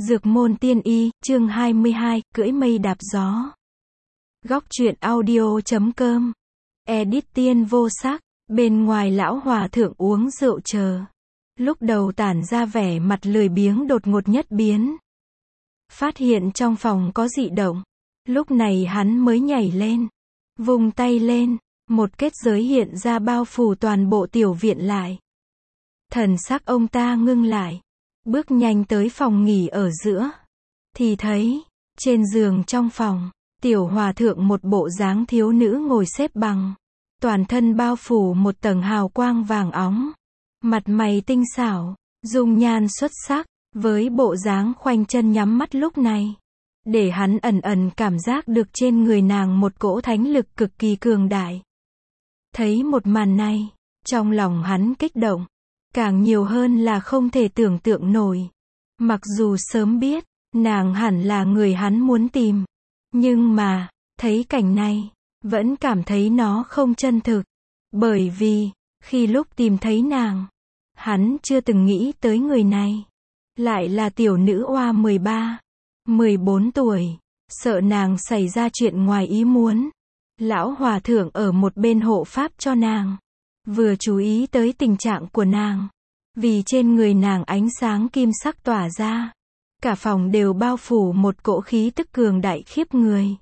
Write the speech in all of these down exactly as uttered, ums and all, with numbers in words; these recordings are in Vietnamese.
Dược môn tiên y, chương hai mươi hai, cưỡi mây đạp gió. Góc truyện audio chấm com. Edit Tiên Vô Sắc. Bên ngoài lão hòa thượng uống rượu chờ. Lúc đầu tản ra vẻ mặt lười biếng đột ngột nhất biến. Phát hiện trong phòng có dị động. Lúc này hắn mới nhảy lên. Vung tay lên. Một kết giới hiện ra bao phủ toàn bộ tiểu viện lại. Thần sắc ông ta ngưng lại. Bước nhanh tới phòng nghỉ ở giữa. Thì thấy, trên giường trong phòng, tiểu hòa thượng một bộ dáng thiếu nữ ngồi xếp bằng. Toàn thân bao phủ một tầng hào quang vàng óng. Mặt mày tinh xảo, dung nhan xuất sắc, với bộ dáng khoanh chân nhắm mắt lúc này. Để hắn ẩn ẩn cảm giác được trên người nàng một cỗ thánh lực cực kỳ cường đại. Thấy một màn này, trong lòng hắn kích động. Càng nhiều hơn là không thể tưởng tượng nổi. Mặc dù sớm biết, nàng hẳn là người hắn muốn tìm. Nhưng mà, thấy cảnh này, vẫn cảm thấy nó không chân thực. Bởi vì, khi lúc tìm thấy nàng, hắn chưa từng nghĩ tới người này. Lại là tiểu nữ oa mười ba, mười bốn tuổi. Sợ nàng xảy ra chuyện ngoài ý muốn. Lão hòa thượng ở một bên hộ pháp cho nàng. Vừa chú ý tới tình trạng của nàng. Vì trên người nàng ánh sáng kim sắc tỏa ra. Cả phòng đều bao phủ một cỗ khí tức cường đại khiếp người.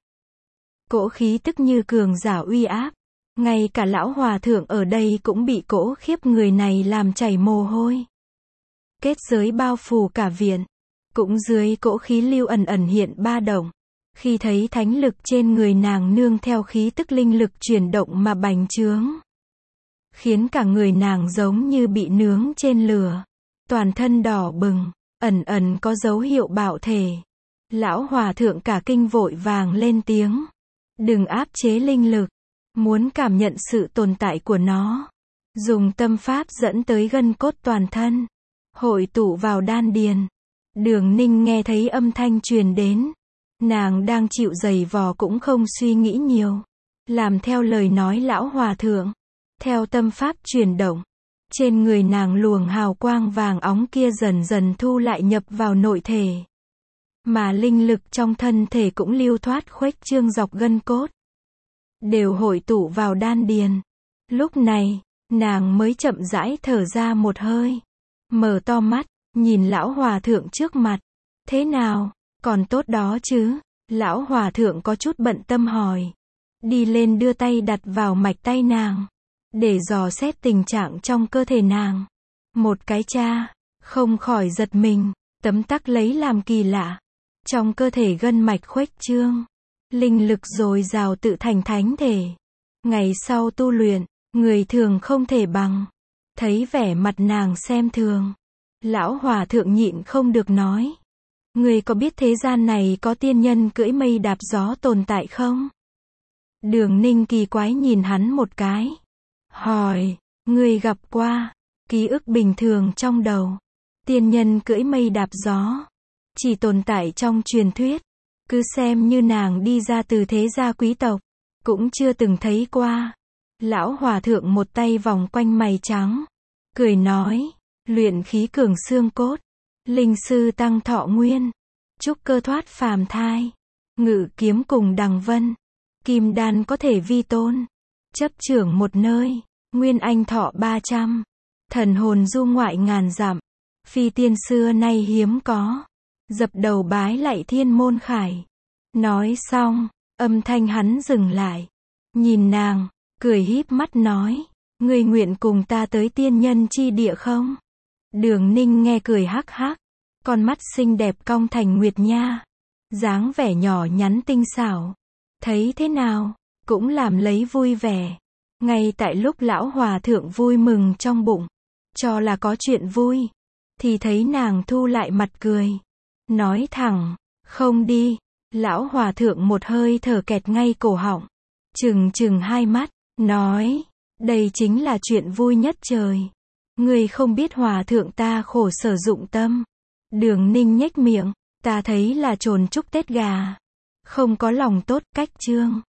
Cỗ khí tức như cường giả uy áp. Ngay cả lão hòa thượng ở đây cũng bị cỗ khiếp người này làm chảy mồ hôi. Kết giới bao phủ cả viện. Cũng dưới cỗ khí lưu ẩn ẩn hiện ba động. Khi thấy thánh lực trên người nàng nương theo khí tức linh lực chuyển động mà bành trướng. Khiến cả người nàng giống như bị nướng trên lửa. Toàn thân đỏ bừng, ẩn ẩn có dấu hiệu bạo thể. Lão hòa thượng cả kinh vội vàng lên tiếng. Đừng áp chế linh lực. Muốn cảm nhận sự tồn tại của nó. Dùng tâm pháp dẫn tới gân cốt toàn thân. Hội tụ vào đan điền. Đường Ninh nghe thấy âm thanh truyền đến. Nàng đang chịu giày vò cũng không suy nghĩ nhiều. Làm theo lời nói lão hòa thượng. Theo tâm pháp chuyển động, trên người nàng luồng hào quang vàng óng kia dần dần thu lại nhập vào nội thể. Mà linh lực trong thân thể cũng lưu thoát khuếch trương dọc gân cốt. Đều hội tụ vào đan điền. Lúc này, nàng mới chậm rãi thở ra một hơi. Mở to mắt, nhìn lão hòa thượng trước mặt. Thế nào, còn tốt đó chứ? Lão hòa thượng có chút bận tâm hỏi. Đi lên đưa tay đặt vào mạch tay nàng. Để dò xét tình trạng trong cơ thể nàng. Một cái cha, không khỏi giật mình, tấm tắc lấy làm kỳ lạ. Trong cơ thể gân mạch khuếch trương, linh lực dồi dào tự thành thánh thể. Ngày sau tu luyện, người thường không thể bằng. Thấy vẻ mặt nàng xem thường. Lão hòa thượng nhịn không được nói. Người có biết thế gian này có tiên nhân cưỡi mây đạp gió tồn tại không? Đường Ninh kỳ quái nhìn hắn một cái. Hỏi, người gặp qua, ký ức bình thường trong đầu. Tiên nhân cưỡi mây đạp gió. Chỉ tồn tại trong truyền thuyết. Cứ xem như nàng đi ra từ thế gia quý tộc. Cũng chưa từng thấy qua. Lão hòa thượng một tay vòng quanh mày trắng. Cười nói, luyện khí cường xương cốt. Linh sư tăng thọ nguyên. Trúc cơ thoát phàm thai. Ngự kiếm cùng đằng vân. Kim đan có thể vi tôn. Chấp trưởng một nơi. Nguyên anh thọ ba trăm. Thần hồn du ngoại ngàn dặm. Phi tiên xưa nay hiếm có. Dập đầu bái lạy thiên môn khải. Nói xong, âm thanh hắn dừng lại. Nhìn nàng, cười híp mắt nói. Người nguyện cùng ta tới tiên nhân chi địa không? Đường Ninh nghe cười hắc hắc. Con mắt xinh đẹp cong thành nguyệt nha. Dáng vẻ nhỏ nhắn tinh xảo. Thấy thế nào, cũng làm lấy vui vẻ. Ngay tại lúc lão hòa thượng vui mừng trong bụng, cho là có chuyện vui, thì thấy nàng thu lại mặt cười. Nói thẳng, không đi. Lão hòa thượng một hơi thở kẹt ngay cổ họng. Trừng trừng hai mắt, nói, đây chính là chuyện vui nhất trời. Người không biết hòa thượng ta khổ sở dụng tâm. Đường Ninh nhếch miệng, ta thấy là trồn chúc Tết gà. Không có lòng tốt, cách trương.